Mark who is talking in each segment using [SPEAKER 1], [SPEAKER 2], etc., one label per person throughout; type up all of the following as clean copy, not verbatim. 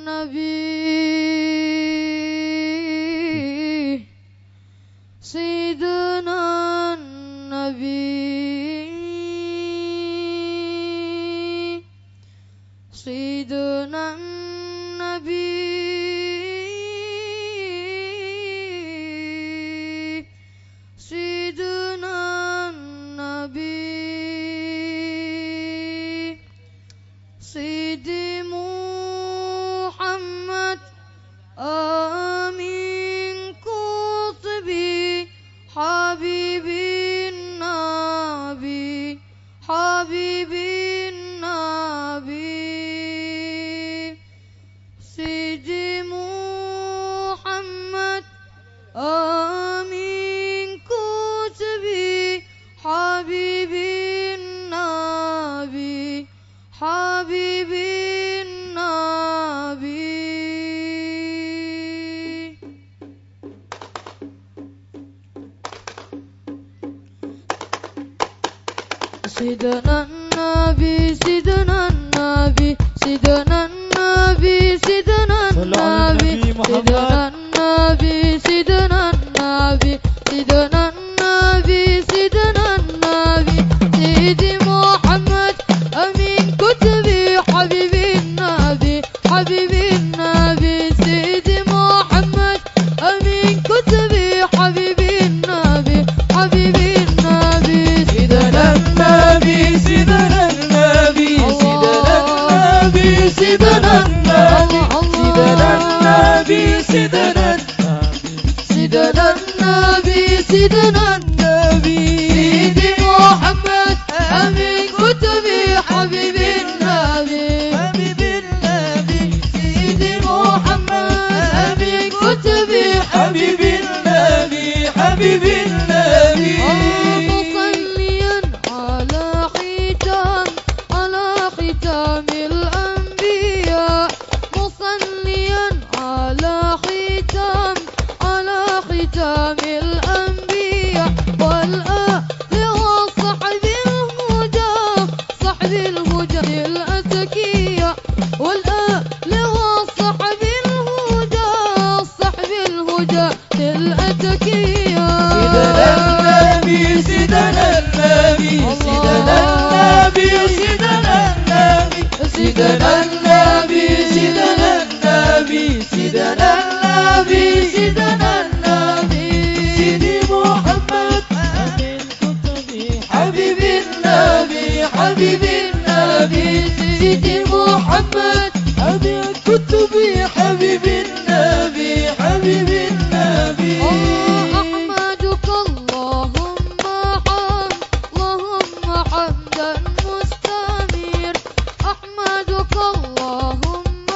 [SPEAKER 1] النبي سيدنا النبي سيدنا النبي سيدنا النبي سيدي محمد آمين قطبي حبيبي النبي حبيبي النبي سيدي محمد آمين قطبي حبيبي النبي حبيبي النبي سيدنا النبي سيدنا النبي سيدنا النبي سيدنا النبي سيدنا النبي سيدنا النبي سيدنا النبي سيدنا النبي سيدي محمد أمين كتبي حبيبي النبي حبيبي النبي سيدي محمد أمين كتبي حبيبي النبي حبيبي النبي سيدنا
[SPEAKER 2] النبي سيدنا النبي سيدنا النبي سيدنا النبي سيدنا النبي
[SPEAKER 1] سيدنا النبي سيدنا النبي سيدي محمد أمين كتبي حبيبي النبي
[SPEAKER 2] حبيبي النبي
[SPEAKER 1] سيدي محمد أمين كتبي
[SPEAKER 2] حبيبي النبي حبيبي النبي
[SPEAKER 1] مصليا على ختام الأنبياء مصليا على ختام الأنبياء والآل وصحب الهدى صحب الهدى الأزكياء والآل وصحب الهدى صحب الهدى الأزكياء
[SPEAKER 2] سيدنا النبي سيدنا النبي سيدنا النبي سيدنا النبي سيدنا النبي سيدنا النبي سيدنا النبي سيدي محمد أمين كتبي حبيبي النبي حبيبي النبي سيدي محمد أمين كتبي حبيبي النبي حبيبي النبي
[SPEAKER 1] أحمدك اللهم حمدا مستمر أحمدك اللهم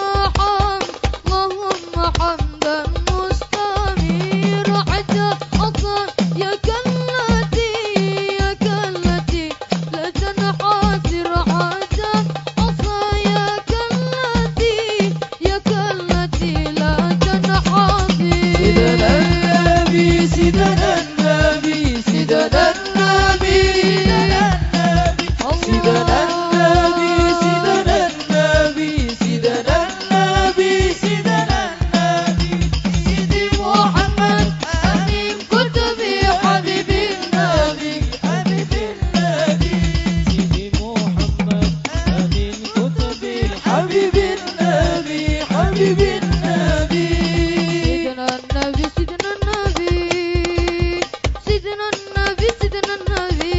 [SPEAKER 1] حمدا مستمر حتى عصاياك التي لا تنحسر حتى عصاياك التي لا تنحسر
[SPEAKER 2] سيدنا النبي سيدنا النبي سيدنا النبي سيدنا النبي سيدنا النبي سيدنا النبي سيدنا النبي
[SPEAKER 1] سيدي محمد أمين كتبي حبيبي النبي
[SPEAKER 2] حبيبي النبي سيدي محمد أمين كتبي حبيبي النبي حبيبي النبي
[SPEAKER 1] سيدنا النبي سيدنا النبي سيدنا النبي سيدنا النبي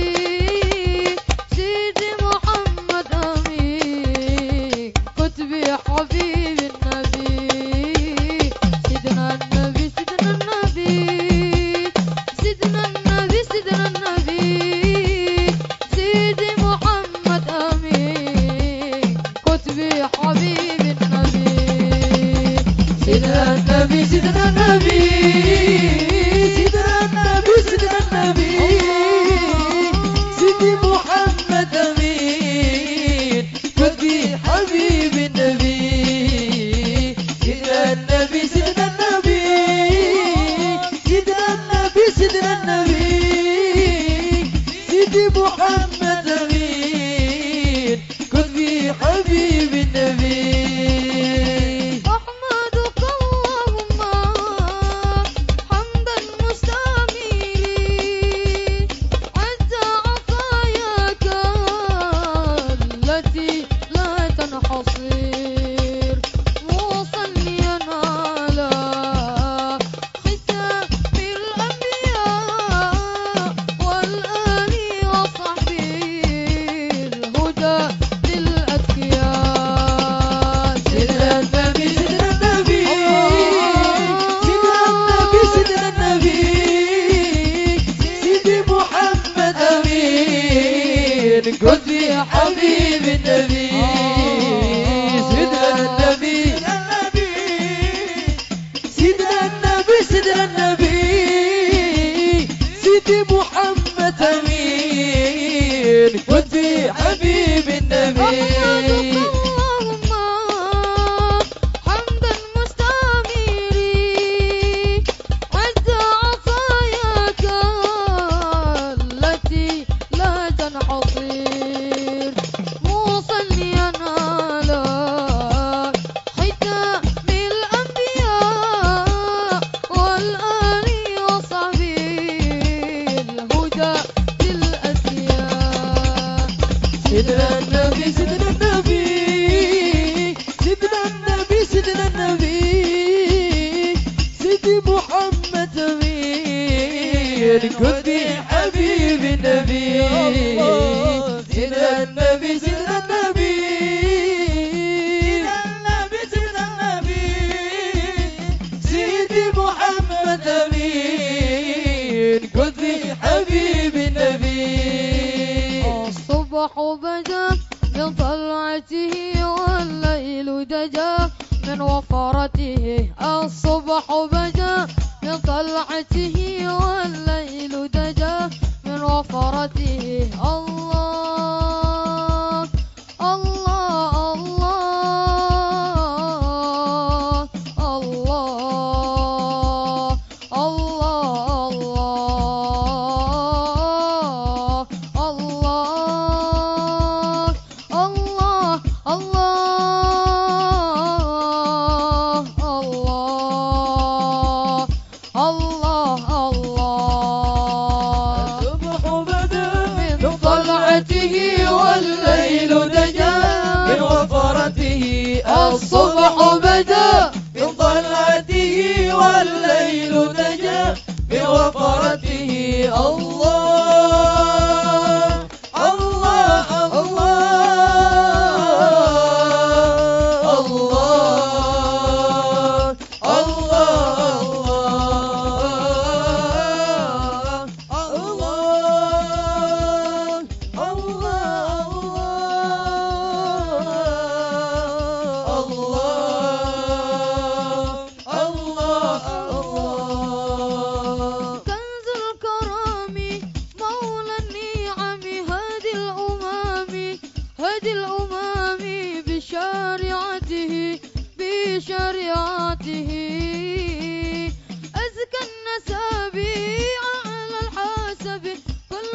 [SPEAKER 1] سيدي محمد أمين كتبي حبيبي النبي سيدنا النبي سيدنا النبي سيدنا النبي سيدنا النبي سيدي محمد أمين كتبي حبيبي النبي
[SPEAKER 2] سيدنا النبي سيدنا النبي سيدنا النبي سيدنا النبي سيدي محمد أمين كتبي حبيب النبي سيدنا النبي سيدنا النبي سيدنا النبي سيدنا النبي سيدي محمد أمين كتبي حبيب النبي سيدي محمد أمين قدسي حبيب النبي
[SPEAKER 1] اللهم حمدا مستعمري عز عطاياك التي لا تنحصر مصليا على ختام الأنبياء والآل وصحبه الهدى للأسياء
[SPEAKER 2] سيدنا النبي سيدنا النبي سيدنا النبي سيدنا النبي سيدي محمد أمين قدسي حبيب النبي سيدنا النبي سيدنا النبي سيدنا النبي سيدي محمد أمين قدسي حبيب النبي
[SPEAKER 1] الصبح بدا من طلعته والليل دجا من وفرته الصبح بدا من طلعته والليل دجا من وفرته الله الله الله الله الله الله الله
[SPEAKER 2] الصبح بدا من طلعته والليل دجا من وفرته الصبح بدا من طلعته والليل دجا من وفرته الله الله الله الله
[SPEAKER 1] كنز الكرام مولى النعم هدي الأمم بشريعته أزكى النسب على الحسب كل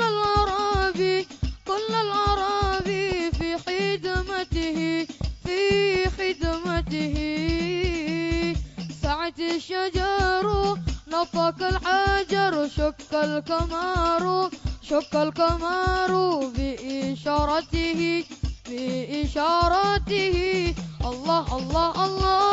[SPEAKER 1] العرب في خدمته سعت الشجر نطق الحجر شك القمر بإشارته الله الله الله